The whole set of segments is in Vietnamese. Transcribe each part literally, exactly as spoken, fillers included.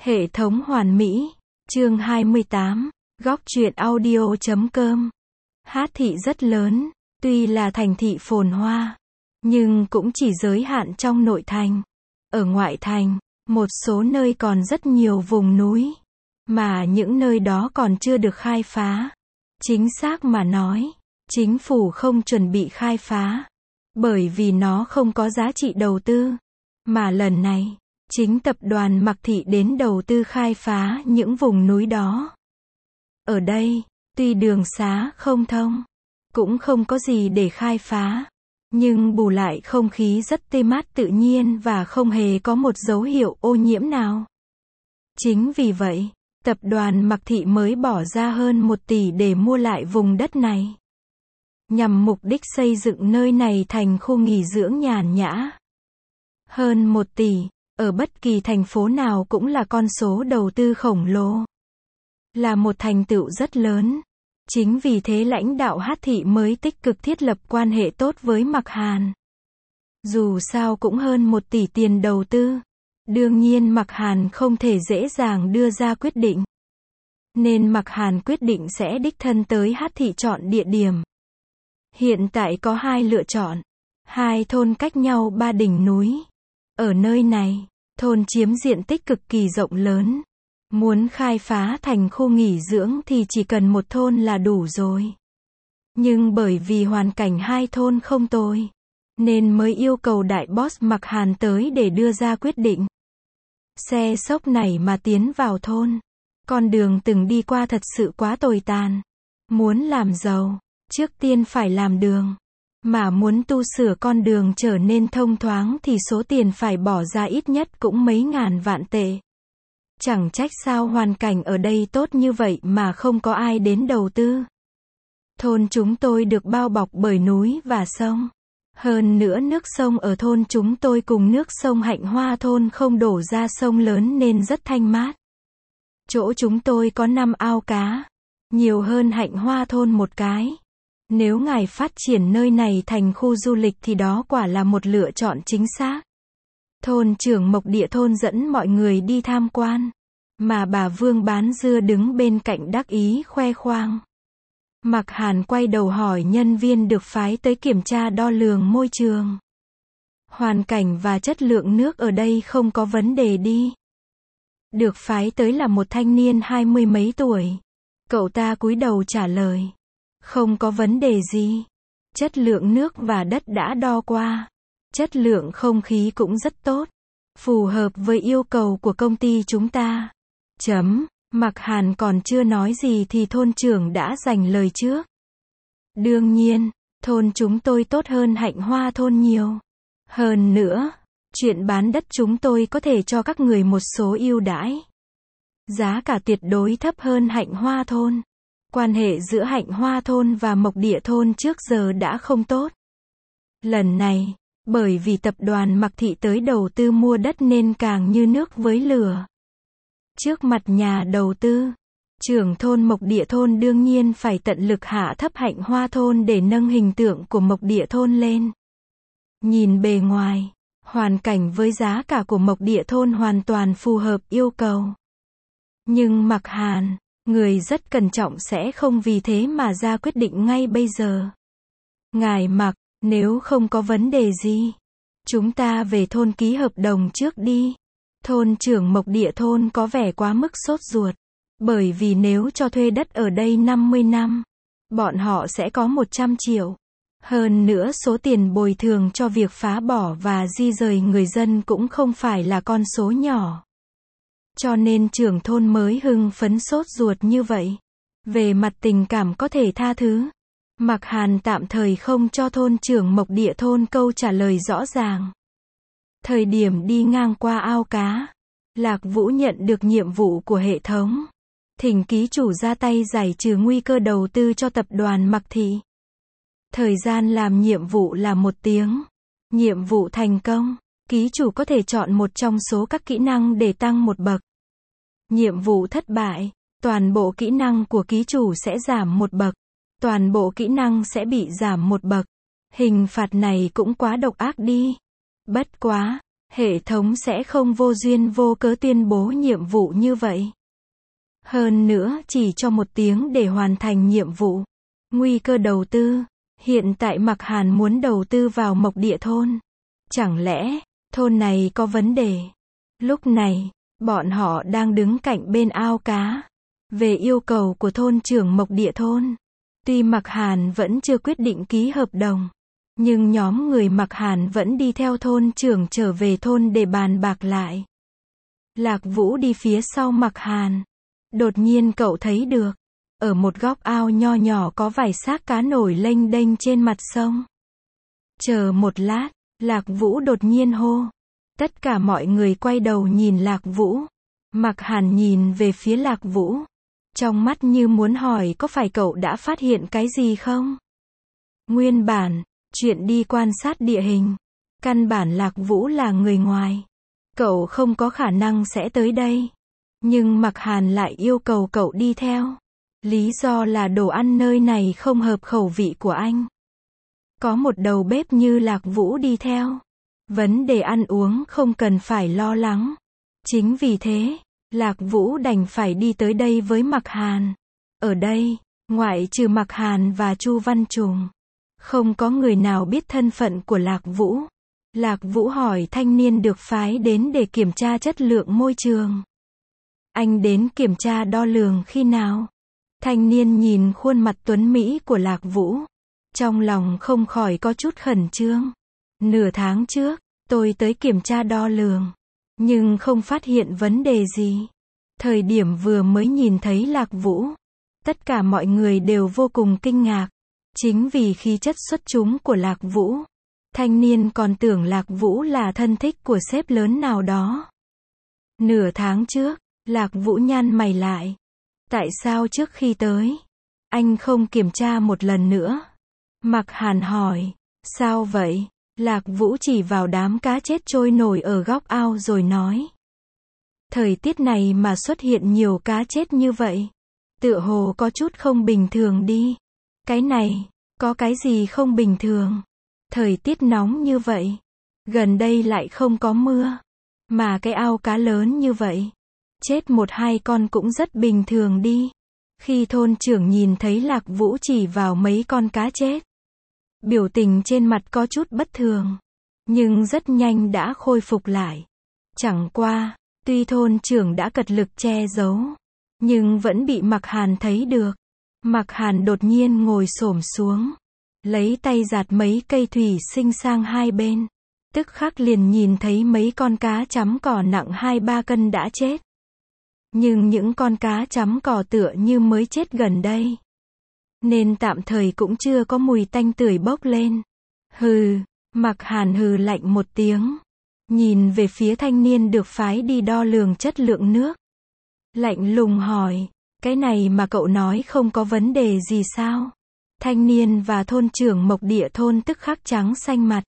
Hệ thống hoàn mỹ, chương hai mươi tám, góc truyện audio chấm com. Hát thị rất lớn, tuy là thành thị phồn hoa, nhưng cũng chỉ giới hạn trong nội thành. Ở ngoại thành, một số nơi còn rất nhiều vùng núi, mà những nơi đó còn chưa được khai phá. Chính xác mà nói, chính phủ không chuẩn bị khai phá, bởi vì nó không có giá trị đầu tư. Mà lần này, chính tập đoàn Mạc Thị đến đầu tư khai phá những vùng núi đó. Ở đây, tuy đường xá không thông, cũng không có gì để khai phá, nhưng bù lại không khí rất tươi mát tự nhiên và không hề có một dấu hiệu ô nhiễm nào. Chính vì vậy, tập đoàn Mạc Thị mới bỏ ra hơn một tỷ để mua lại vùng đất này, nhằm mục đích xây dựng nơi này thành khu nghỉ dưỡng nhàn nhã. Hơn một tỷ, ở bất kỳ thành phố nào cũng là con số đầu tư khổng lồ, là một thành tựu rất lớn. Chính vì thế lãnh đạo Hát Thị mới tích cực thiết lập quan hệ tốt với Mạc Hàn. Dù sao cũng hơn một tỷ tiền đầu tư, đương nhiên Mạc Hàn không thể dễ dàng đưa ra quyết định. Nên Mạc Hàn quyết định sẽ đích thân tới Hát Thị chọn địa điểm. Hiện tại có hai lựa chọn, hai thôn cách nhau ba đỉnh núi. Ở nơi này, thôn chiếm diện tích cực kỳ rộng lớn. Muốn khai phá thành khu nghỉ dưỡng thì chỉ cần một thôn là đủ rồi. Nhưng bởi vì hoàn cảnh hai thôn không tồi, nên mới yêu cầu đại boss Mạc Hàn tới để đưa ra quyết định. Xe xốc này mà tiến vào thôn, con đường từng đi qua thật sự quá tồi tàn. Muốn làm giàu, trước tiên phải làm đường. Mà muốn tu sửa con đường trở nên thông thoáng thì số tiền phải bỏ ra ít nhất cũng mấy ngàn vạn tệ. Chẳng trách sao hoàn cảnh ở đây tốt như vậy mà không có ai đến đầu tư. Thôn chúng tôi được bao bọc bởi núi và sông. Hơn nữa nước sông ở thôn chúng tôi cùng nước sông Hạnh Hoa thôn không đổ ra sông lớn nên rất thanh mát. Chỗ chúng tôi có năm ao cá, nhiều hơn Hạnh Hoa thôn một cái. Nếu ngài phát triển nơi này thành khu du lịch thì đó quả là một lựa chọn chính xác. Thôn trưởng Mộc Địa thôn dẫn mọi người đi tham quan, mà bà Vương bán dưa đứng bên cạnh đắc ý khoe khoang. Mạc Hàn quay đầu hỏi nhân viên được phái tới kiểm tra đo lường môi trường. Hoàn cảnh và chất lượng nước ở đây không có vấn đề đi. Được phái tới là một thanh niên hai mươi mấy tuổi. Cậu ta cúi đầu trả lời. Không có vấn đề gì. Chất lượng nước và đất đã đo qua. Chất lượng không khí cũng rất tốt. Phù hợp với yêu cầu của công ty chúng ta. Chấm. Mạc Hàn còn chưa nói gì thì thôn trưởng đã giành lời trước. Đương nhiên, thôn chúng tôi tốt hơn Hạnh Hoa thôn nhiều. Hơn nữa, chuyện bán đất chúng tôi có thể cho các người một số ưu đãi. Giá cả tuyệt đối thấp hơn Hạnh Hoa thôn. Quan hệ giữa Hạnh Hoa thôn và Mộc Địa thôn trước giờ đã không tốt. Lần này, bởi vì tập đoàn Mạc Thị tới đầu tư mua đất nên càng như nước với lửa. Trước mặt nhà đầu tư, trưởng thôn Mộc Địa thôn đương nhiên phải tận lực hạ thấp Hạnh Hoa thôn để nâng hình tượng của Mộc Địa thôn lên. Nhìn bề ngoài, hoàn cảnh với giá cả của Mộc Địa thôn hoàn toàn phù hợp yêu cầu. Nhưng Mạc Hàn, người rất cẩn trọng sẽ không vì thế mà ra quyết định ngay bây giờ. Ngài Mạc, nếu không có vấn đề gì, chúng ta về thôn ký hợp đồng trước đi. Thôn trưởng Mộc Địa thôn có vẻ quá mức sốt ruột. Bởi vì nếu cho thuê đất ở đây năm mươi năm, bọn họ sẽ có một trăm triệu. Hơn nữa số tiền bồi thường cho việc phá bỏ và di rời người dân cũng không phải là con số nhỏ. Cho nên trưởng thôn mới hưng phấn sốt ruột như vậy. Về mặt tình cảm có thể tha thứ. Mạc Hàn tạm thời không cho thôn trưởng Mộc Địa thôn câu trả lời rõ ràng. Thời điểm đi ngang qua ao cá, Lạc Vũ nhận được nhiệm vụ của hệ thống. Thỉnh ký chủ ra tay giải trừ nguy cơ đầu tư cho tập đoàn Mạc Thị. Thời gian làm nhiệm vụ là một tiếng. Nhiệm vụ thành công, ký chủ có thể chọn một trong số các kỹ năng để tăng một bậc. Nhiệm vụ thất bại, toàn bộ kỹ năng của ký chủ sẽ giảm một bậc. Toàn bộ kỹ năng sẽ bị giảm một bậc. Hình phạt này cũng quá độc ác đi. Bất quá, Hệ thống sẽ không vô duyên vô cớ tuyên bố nhiệm vụ như vậy. Hơn nữa chỉ cho một tiếng để hoàn thành nhiệm vụ. Nguy cơ đầu tư. Hiện tại Mạc Hàn muốn đầu tư vào Mộc Địa thôn. Chẳng lẽ, thôn này có vấn đề? Lúc này, bọn họ đang đứng cạnh bên ao cá. Về yêu cầu của thôn trưởng Mộc Địa thôn. Tuy Mạc Hàn vẫn chưa quyết định ký hợp đồng. Nhưng nhóm người Mạc Hàn vẫn đi theo thôn trưởng trở về thôn để bàn bạc lại. Lạc Vũ đi phía sau Mạc Hàn. Đột nhiên cậu thấy được. Ở một góc ao nho nhỏ có vài xác cá nổi lênh đênh trên mặt sông. Chờ một lát, Lạc Vũ đột nhiên hô. Tất cả mọi người quay đầu nhìn Lạc Vũ. Mạc Hàn nhìn về phía Lạc Vũ. Trong mắt như muốn hỏi có phải cậu đã phát hiện cái gì không? Nguyên bản, chuyện đi quan sát địa hình. Căn bản Lạc Vũ là người ngoài. Cậu không có khả năng sẽ tới đây. Nhưng Mạc Hàn lại yêu cầu cậu đi theo. Lý do là đồ ăn nơi này không hợp khẩu vị của anh. Có một đầu bếp như Lạc Vũ đi theo. Vấn đề ăn uống không cần phải lo lắng. Chính vì thế, Lạc Vũ đành phải đi tới đây với Mạc Hàn. Ở đây, ngoại trừ Mạc Hàn và Chu Văn Trùng, không có người nào biết thân phận của Lạc Vũ. Lạc Vũ hỏi thanh niên được phái đến để kiểm tra chất lượng môi trường. Anh đến kiểm tra đo lường khi nào? Thanh niên nhìn khuôn mặt tuấn mỹ của Lạc Vũ. Trong lòng không khỏi có chút khẩn trương. Nửa tháng trước, tôi tới kiểm tra đo lường. Nhưng không phát hiện vấn đề gì. Thời điểm vừa mới nhìn thấy Lạc Vũ, tất cả mọi người đều vô cùng kinh ngạc. Chính vì khí chất xuất chúng của Lạc Vũ. Thanh niên còn tưởng Lạc Vũ là thân thích của sếp lớn nào đó. Nửa tháng trước, Lạc Vũ nhăn mày lại. Tại sao trước khi tới, anh không kiểm tra một lần nữa? Mạc Hàn hỏi. Sao vậy? Lạc Vũ chỉ vào đám cá chết trôi nổi ở góc ao rồi nói. Thời tiết này mà xuất hiện nhiều cá chết như vậy. Tựa hồ có chút không bình thường đi. Cái này, có cái gì không bình thường? Thời tiết nóng như vậy. Gần đây lại không có mưa. Mà cái ao cá lớn như vậy. Chết một hai con cũng rất bình thường đi. Khi thôn trưởng nhìn thấy Lạc Vũ chỉ vào mấy con cá chết. Biểu tình trên mặt có chút bất thường. Nhưng rất nhanh đã khôi phục lại. Chẳng qua, tuy thôn trưởng đã cật lực che giấu. Nhưng vẫn bị Mạc Hàn thấy được. Mạc Hàn đột nhiên ngồi xổm xuống. Lấy tay giạt mấy cây thủy sinh sang hai bên. Tức khắc liền nhìn thấy mấy con cá chấm cỏ nặng hai ba cân đã chết. Nhưng những con cá chấm cỏ tựa như mới chết gần đây. Nên tạm thời cũng chưa có mùi tanh tưởi bốc lên. Hừ, Mạc Hàn hừ lạnh một tiếng. Nhìn về phía thanh niên được phái đi đo lường chất lượng nước. Lạnh lùng hỏi, cái này mà cậu nói không có vấn đề gì sao? Thanh niên và thôn trưởng Mộc Địa thôn tức khắc trắng xanh mặt.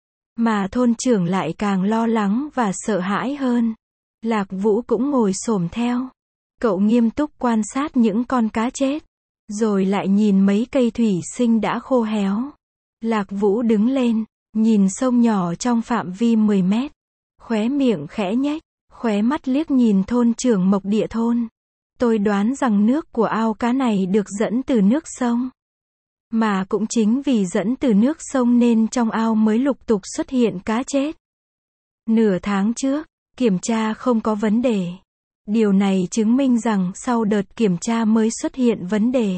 Mà thôn trưởng lại càng lo lắng và sợ hãi hơn. Lạc Vũ cũng ngồi xổm theo. Cậu nghiêm túc quan sát những con cá chết. Rồi lại nhìn mấy cây thủy sinh đã khô héo. Lạc Vũ đứng lên, nhìn sông nhỏ trong phạm vi mười mét. Khóe miệng khẽ nhếch, khóe mắt liếc nhìn thôn trưởng Mộc Địa thôn. Tôi đoán rằng nước của ao cá này được dẫn từ nước sông. Mà cũng chính vì dẫn từ nước sông nên trong ao mới lục tục xuất hiện cá chết. Nửa tháng trước, kiểm tra không có vấn đề. Điều này chứng minh rằng sau đợt kiểm tra mới xuất hiện vấn đề.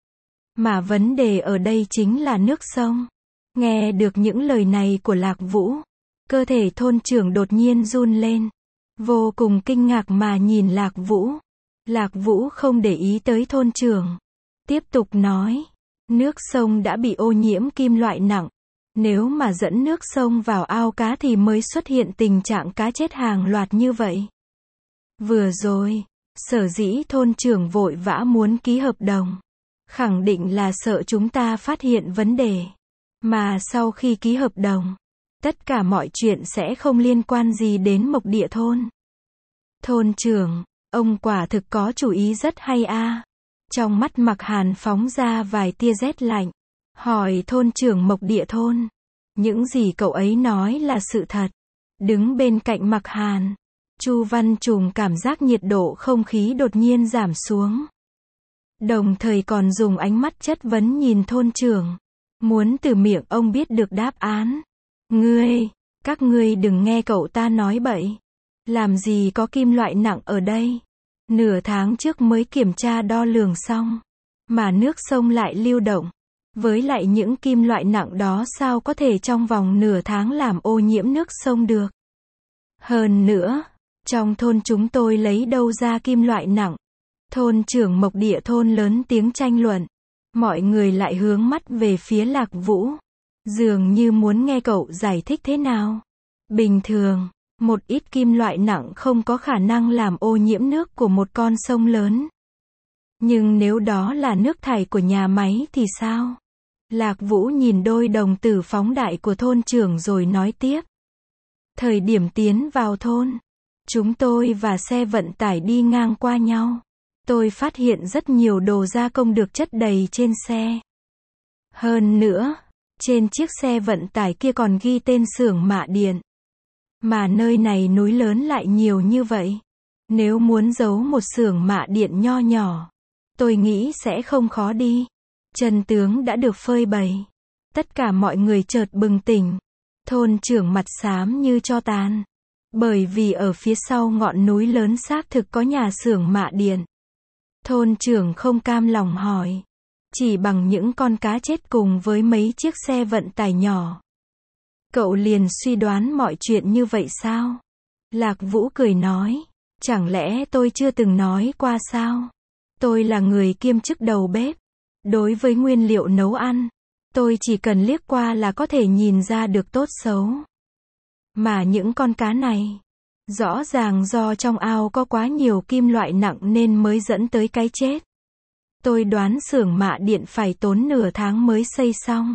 Mà vấn đề ở đây chính là nước sông. Nghe được những lời này của Lạc Vũ, cơ thể thôn trưởng đột nhiên run lên. Vô cùng kinh ngạc mà nhìn Lạc Vũ. Lạc Vũ không để ý tới thôn trưởng. Tiếp tục nói, nước sông đã bị ô nhiễm kim loại nặng. Nếu mà dẫn nước sông vào ao cá thì mới xuất hiện tình trạng cá chết hàng loạt như vậy. Vừa rồi, sở dĩ thôn trưởng vội vã muốn ký hợp đồng. Khẳng định là sợ chúng ta phát hiện vấn đề. Mà sau khi ký hợp đồng, tất cả mọi chuyện sẽ không liên quan gì đến Mộc Địa thôn. Thôn trưởng, ông quả thực có chủ ý rất hay a. Trong mắt Mạc Hàn phóng ra vài tia rét lạnh. Hỏi thôn trưởng Mộc Địa thôn. Những gì cậu ấy nói là sự thật. Đứng bên cạnh Mạc Hàn, Chu Văn Trùng cảm giác nhiệt độ không khí đột nhiên giảm xuống. Đồng thời còn dùng ánh mắt chất vấn nhìn thôn trưởng. Muốn từ miệng ông biết được đáp án. Ngươi, các ngươi đừng nghe cậu ta nói bậy. Làm gì có kim loại nặng ở đây. Nửa tháng trước mới kiểm tra đo lường xong. Mà nước sông lại lưu động. Với lại những kim loại nặng đó sao có thể trong vòng nửa tháng làm ô nhiễm nước sông được. Hơn nữa, trong thôn chúng tôi lấy đâu ra kim loại nặng. Thôn trưởng Mộc Địa thôn lớn tiếng tranh luận. Mọi người lại hướng mắt về phía Lạc Vũ. Dường như muốn nghe cậu giải thích thế nào. Bình thường, một ít kim loại nặng không có khả năng làm ô nhiễm nước của một con sông lớn. Nhưng nếu đó là nước thải của nhà máy thì sao? Lạc Vũ nhìn đôi đồng tử phóng đại của thôn trưởng rồi nói tiếp. Thời điểm tiến vào thôn, chúng tôi và xe vận tải đi ngang qua nhau. Tôi phát hiện rất nhiều đồ gia công được chất đầy trên xe. Hơn nữa, trên chiếc xe vận tải kia còn ghi tên xưởng mạ điện. Mà nơi này núi lớn lại nhiều như vậy. Nếu muốn giấu một xưởng mạ điện nho nhỏ, tôi nghĩ sẽ không khó đi. Chân tướng đã được phơi bày. Tất cả mọi người chợt bừng tỉnh. Thôn trưởng mặt xám như tro tàn. Bởi vì ở phía sau ngọn núi lớn xác thực có nhà xưởng mạ điện. Thôn trưởng không cam lòng hỏi. Chỉ bằng những con cá chết cùng với mấy chiếc xe vận tải nhỏ. Cậu liền suy đoán mọi chuyện như vậy sao? Lạc Vũ cười nói. Chẳng lẽ tôi chưa từng nói qua sao? Tôi là người kiêm chức đầu bếp. Đối với nguyên liệu nấu ăn, tôi chỉ cần liếc qua là có thể nhìn ra được tốt xấu. Mà những con cá này, rõ ràng do trong ao có quá nhiều kim loại nặng nên mới dẫn tới cái chết. Tôi đoán xưởng mạ điện phải tốn nửa tháng mới xây xong.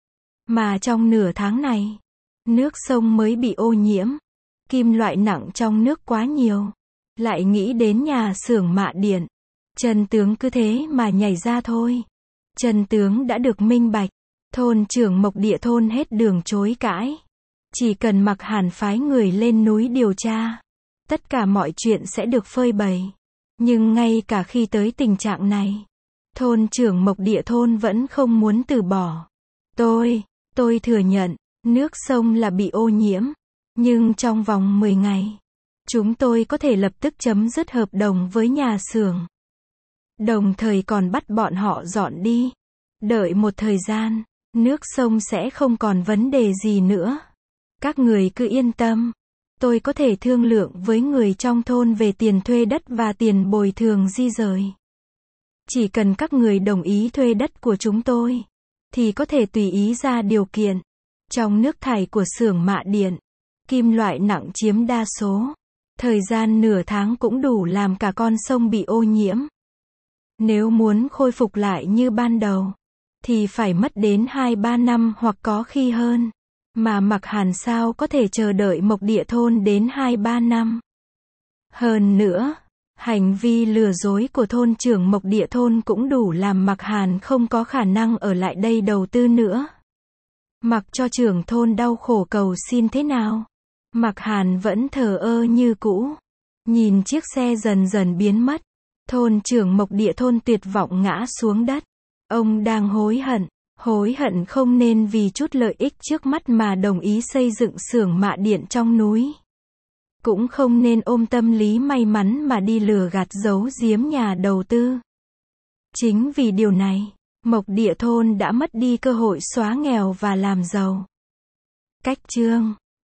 Mà trong nửa tháng này, nước sông mới bị ô nhiễm. Kim loại nặng trong nước quá nhiều. Lại nghĩ đến nhà xưởng mạ điện. Chân tướng cứ thế mà nhảy ra thôi. Chân tướng đã được minh bạch. Thôn trưởng Mộc Địa thôn hết đường chối cãi. Chỉ cần Mạc Hàn phái người lên núi điều tra, tất cả mọi chuyện sẽ được phơi bày. Nhưng ngay cả khi tới tình trạng này, thôn trưởng Mộc Địa thôn vẫn không muốn từ bỏ. Tôi, tôi thừa nhận, nước sông là bị ô nhiễm. Nhưng trong vòng mười ngày, chúng tôi có thể lập tức chấm dứt hợp đồng với nhà xưởng. Đồng thời còn bắt bọn họ dọn đi. Đợi một thời gian, nước sông sẽ không còn vấn đề gì nữa. Các người cứ yên tâm. Tôi có thể thương lượng với người trong thôn về tiền thuê đất và tiền bồi thường di rời. Chỉ cần các người đồng ý thuê đất của chúng tôi, thì có thể tùy ý ra điều kiện. Trong nước thải của xưởng mạ điện, kim loại nặng chiếm đa số. Thời gian nửa tháng cũng đủ làm cả con sông bị ô nhiễm. Nếu muốn khôi phục lại như ban đầu, thì phải mất đến hai ba năm hoặc có khi hơn. Mà Mạc Hàn sao có thể chờ đợi Mộc Địa thôn đến hai ba năm. Hơn nữa, hành vi lừa dối của thôn trưởng Mộc Địa thôn cũng đủ làm Mạc Hàn không có khả năng ở lại đây đầu tư nữa. Mặc cho trưởng thôn đau khổ cầu xin thế nào, Mạc Hàn vẫn thờ ơ như cũ. Nhìn chiếc xe dần dần biến mất, thôn trưởng Mộc Địa thôn tuyệt vọng ngã xuống đất. Ông đang hối hận, hối hận không nên vì chút lợi ích trước mắt mà đồng ý xây dựng xưởng mạ điện trong núi. Cũng không nên ôm tâm lý may mắn mà đi lừa gạt giấu giếm nhà đầu tư. Chính vì điều này, Mộc Địa thôn đã mất đi cơ hội xóa nghèo và làm giàu. Cách chương